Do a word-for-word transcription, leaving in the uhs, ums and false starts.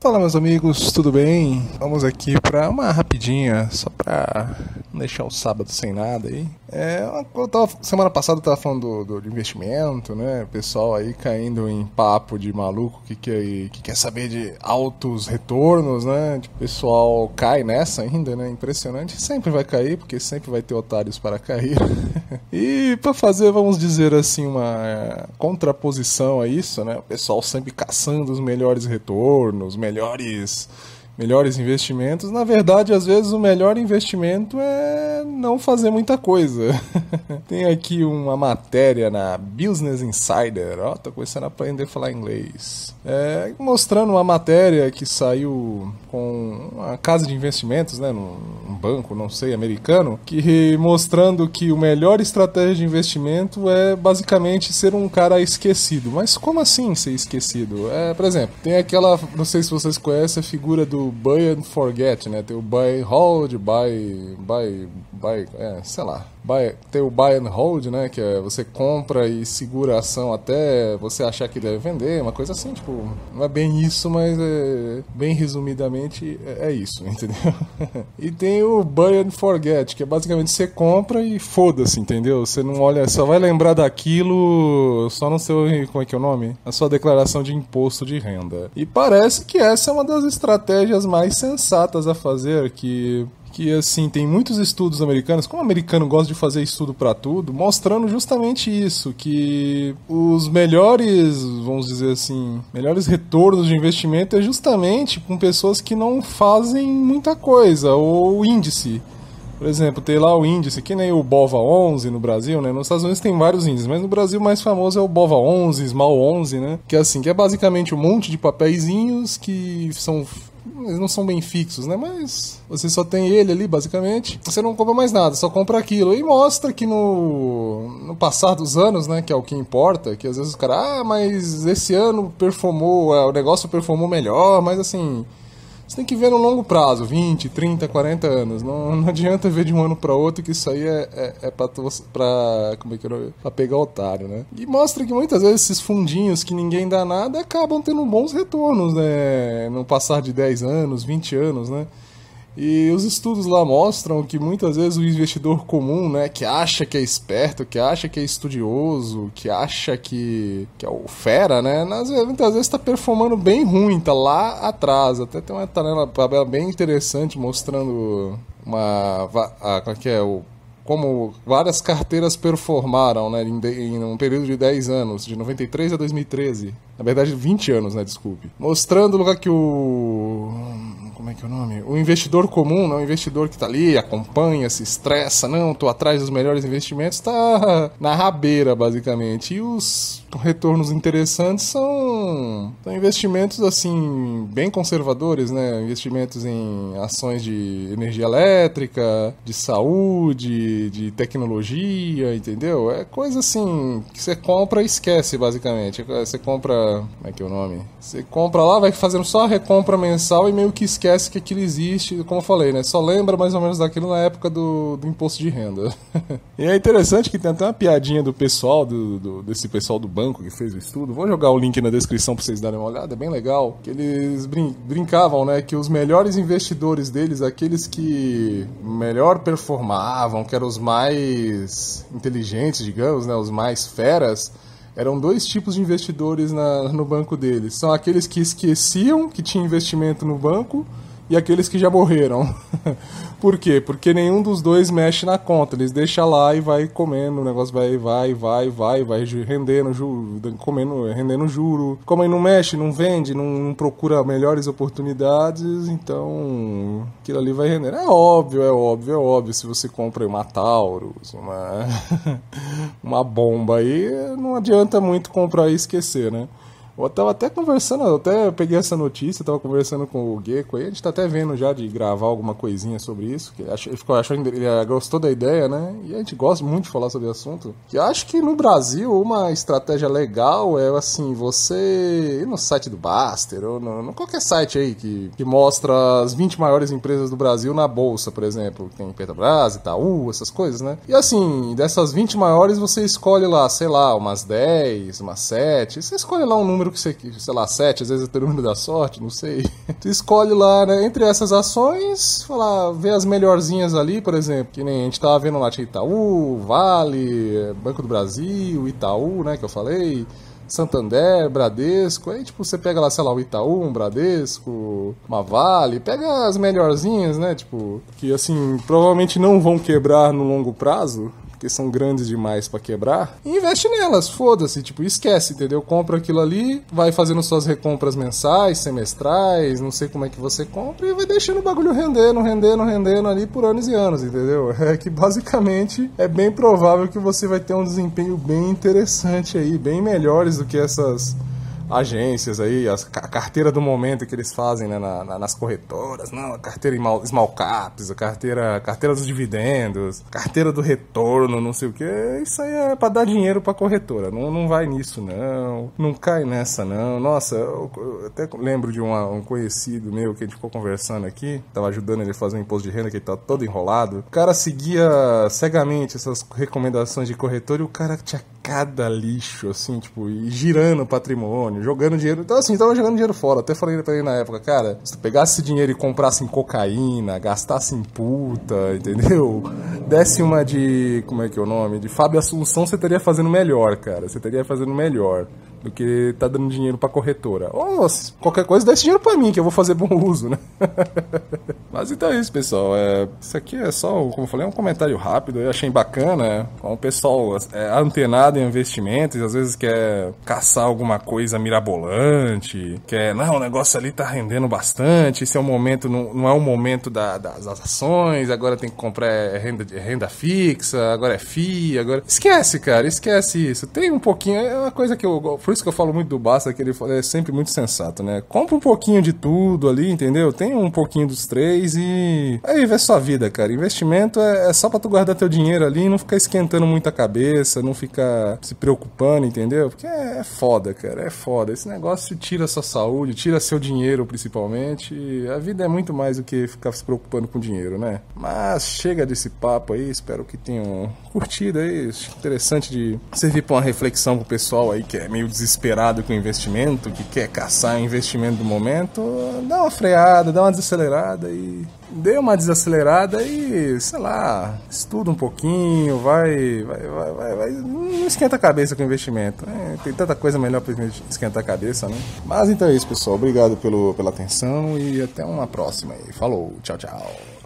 Fala, meus amigos, tudo bem? Vamos aqui para uma rapidinha, só para não deixar o sábado sem nada aí. É, eu tava, semana passada eu tava falando do, do investimento, né? O pessoal aí caindo em papo de maluco que quer, que quer saber de altos retornos, né? O pessoal cai nessa ainda, né? Impressionante. Sempre vai cair, porque sempre vai ter otários para cair. E para fazer, vamos dizer assim, uma contraposição a isso, né? O pessoal sempre caçando os melhores retornos, melhores... melhores investimentos. Na verdade, às vezes o melhor investimento é não fazer muita coisa. Tem aqui uma matéria na Business Insider, ó, tô começando a aprender a falar inglês, é, mostrando uma matéria que saiu com uma casa de investimentos, né, num banco, não sei, americano, que mostrando que o melhor estratégia de investimento é basicamente ser um cara esquecido. Mas como assim ser esquecido? É, por exemplo, tem aquela, não sei se vocês conhecem a figura do buy and forget, né? Tem o buy and hold, buy, buy, buy, é, sei lá. Buy, tem o buy and hold, né? Que é você compra e segura a ação até você achar que deve vender, uma coisa assim, tipo, não é bem isso, mas é, bem resumidamente é, é isso, entendeu? E tem o buy and forget, que é basicamente você compra e foda-se, entendeu? Você não olha, só vai lembrar daquilo só no seu, como é que é o nome? Na sua declaração de imposto de renda. E parece que essa é uma das estratégias mais sensatas a fazer, que que assim, tem muitos estudos americanos, como o americano gosta de fazer estudo para tudo, mostrando justamente isso, que os melhores, vamos dizer assim, melhores retornos de investimento é justamente com pessoas que não fazem muita coisa, ou índice. Por exemplo, tem lá o índice, que nem o Bova onze no Brasil, né? Nos Estados Unidos tem vários índices, mas no Brasil o mais famoso é o Bova onze, Small onze, né? Que é assim, que é basicamente um monte de papeizinhos que são... eles não são bem fixos, né? Mas você só tem ele ali, basicamente. Você não compra mais nada, só compra aquilo. E mostra que no, no passar dos anos, né? Que é o que importa, que às vezes os caras, ah, mas esse ano performou, o negócio performou melhor, mas assim... você tem que ver no longo prazo, vinte, trinta, quarenta anos. Não, não adianta ver de um ano para outro, que isso aí é, é, é pra, pra, como é que eu, pra pegar otário, né? E mostra que muitas vezes esses fundinhos que ninguém dá nada acabam tendo bons retornos, né? No passar de dez anos, vinte anos, né? E os estudos lá mostram que muitas vezes o investidor comum, né, que acha que é esperto, que acha que é estudioso, que acha que, que é o fera, né, nas, muitas vezes está performando bem ruim, tá lá atrás. Até tem uma tabela bem interessante mostrando uma, a, a, que é o como várias carteiras performaram, né, em, de, em um período de dez anos, de noventa e três a dois mil e treze. Na verdade, vinte anos, né, desculpe. Mostrando lá que o... como é que é o nome? O investidor comum, não, o investidor que tá ali, acompanha, se estressa, não, tô atrás dos melhores investimentos, tá na rabeira, basicamente. E os retornos interessantes são, são investimentos, assim, bem conservadores, né? Investimentos em ações de energia elétrica, de saúde, de tecnologia, entendeu? É coisa, assim, que você compra e esquece, basicamente. Você compra... como é que é o nome? Você compra lá, vai fazendo só a recompra mensal e meio que esquece que aquilo existe, como eu falei, né? Só lembra mais ou menos daquilo na época do, do imposto de renda. E é interessante que tem até uma piadinha do pessoal, do, do, desse pessoal do banco que fez o estudo. Vou jogar o link na descrição pra vocês darem uma olhada, é bem legal. Que eles brin brincavam, né? Que os melhores investidores deles, aqueles que melhor performavam, que eram os mais inteligentes, digamos, né? Os mais feras, eram dois tipos de investidores na, no banco deles. São aqueles que esqueciam que tinha investimento no banco e aqueles que já morreram. Por quê? Porque nenhum dos dois mexe na conta. Eles deixam lá e vai comendo, o negócio vai, vai, vai, vai, vai rendendo juro, comendo, rendendo juro. Como aí não mexe, não vende, não, não procura melhores oportunidades, então aquilo ali vai render. É óbvio, é óbvio, é óbvio. Se você compra uma Taurus, uma, uma bomba aí, não adianta muito comprar e esquecer, né? Eu tava até conversando, eu até peguei essa notícia, tava conversando com o Gecko aí, a gente tá até vendo já de gravar alguma coisinha sobre isso, que ele, ficou, achou, ele gostou da ideia, né? E a gente gosta muito de falar sobre o assunto. E acho que no Brasil uma estratégia legal é assim, você ir no site do Baster, ou no, no qualquer site aí que, que mostra as vinte maiores empresas do Brasil na bolsa, por exemplo. Tem Petrobras, Itaú, essas coisas, né? E assim, dessas vinte maiores você escolhe lá, sei lá, umas dez, umas sete, você escolhe lá um número número que você, sei lá, sete, às vezes é o número da sorte, não sei. Tu escolhe lá, né, entre essas ações, falar, ver as melhorzinhas ali, por exemplo, que nem a gente tava vendo lá, tinha Itaú, Vale, Banco do Brasil, Itaú, né, que eu falei, Santander, Bradesco, aí tipo, você pega lá, sei lá, o Itaú, um Bradesco, uma Vale, pega as melhorzinhas, né, tipo, que assim, provavelmente não vão quebrar no longo prazo, porque são grandes demais pra quebrar, e investe nelas, foda-se, tipo, esquece, entendeu? Compra aquilo ali, vai fazendo suas recompras mensais, semestrais, não sei como é que você compra, e vai deixando o bagulho rendendo, rendendo, rendendo ali por anos e anos, entendeu? É que basicamente é bem provável que você vai ter um desempenho bem interessante aí, bem melhores do que essas agências aí, as, a carteira do momento que eles fazem, né, na, na, nas corretoras, não, a carteira small caps, a carteira, a carteira dos dividendos, carteira do retorno, não sei o que, isso aí é pra dar dinheiro pra corretora, não, não vai nisso não, não cai nessa não, nossa, eu, eu até lembro de uma, um conhecido meu que a gente ficou conversando aqui, tava ajudando ele a fazer um imposto de renda que ele tá todo enrolado, o cara seguia cegamente essas recomendações de corretora e o cara tinha cada lixo, assim, tipo, e girando o patrimônio, jogando dinheiro. Então, assim, tava jogando dinheiro fora. Até falei pra ele na época, cara, se tu pegasse esse dinheiro e comprasse em cocaína, gastasse em puta, entendeu? Desse uma de, como é que é o nome? De Fábio Assunção, você estaria fazendo melhor, cara. Você estaria fazendo melhor do que tá dando dinheiro pra corretora. Ou qualquer coisa, dá esse dinheiro pra mim, que eu vou fazer bom uso, né? Mas então é isso, pessoal. É, isso aqui é só, como eu falei, um comentário rápido. Eu achei bacana. O pessoal é antenado em investimentos, às vezes quer caçar alguma coisa mirabolante, quer, não, o negócio ali tá rendendo bastante, esse é o momento, não, não é o momento da, das ações, agora tem que comprar renda, renda fixa, agora é F I I, agora... Esquece, cara, esquece isso. Tem um pouquinho, é uma coisa que eu... Por isso que eu falo muito do Basta, que ele é sempre muito sensato, né? Compra um pouquinho de tudo ali, entendeu? Tem um pouquinho dos três e... aí vê sua vida, cara. Investimento é, é só pra tu guardar teu dinheiro ali e não ficar esquentando muito a cabeça, não ficar se preocupando, entendeu? Porque é, é foda, cara, é foda. Esse negócio tira sua saúde, tira seu dinheiro, principalmente. A vida é muito mais do que ficar se preocupando com dinheiro, né? Mas chega desse papo aí, espero que tenham curtido aí. Interessante de servir pra uma reflexão pro pessoal aí que é meio desesperado com o investimento, que quer caçar o investimento do momento. Dá uma freada, dá uma desacelerada e... dê uma desacelerada e, sei lá, estuda um pouquinho, vai, vai, vai, vai, vai não esquenta a cabeça com o investimento, né? Tem tanta coisa melhor pra esquentar a cabeça, né? Mas então é isso, pessoal. Obrigado pelo, pela atenção e até uma próxima aí. Falou, tchau, tchau.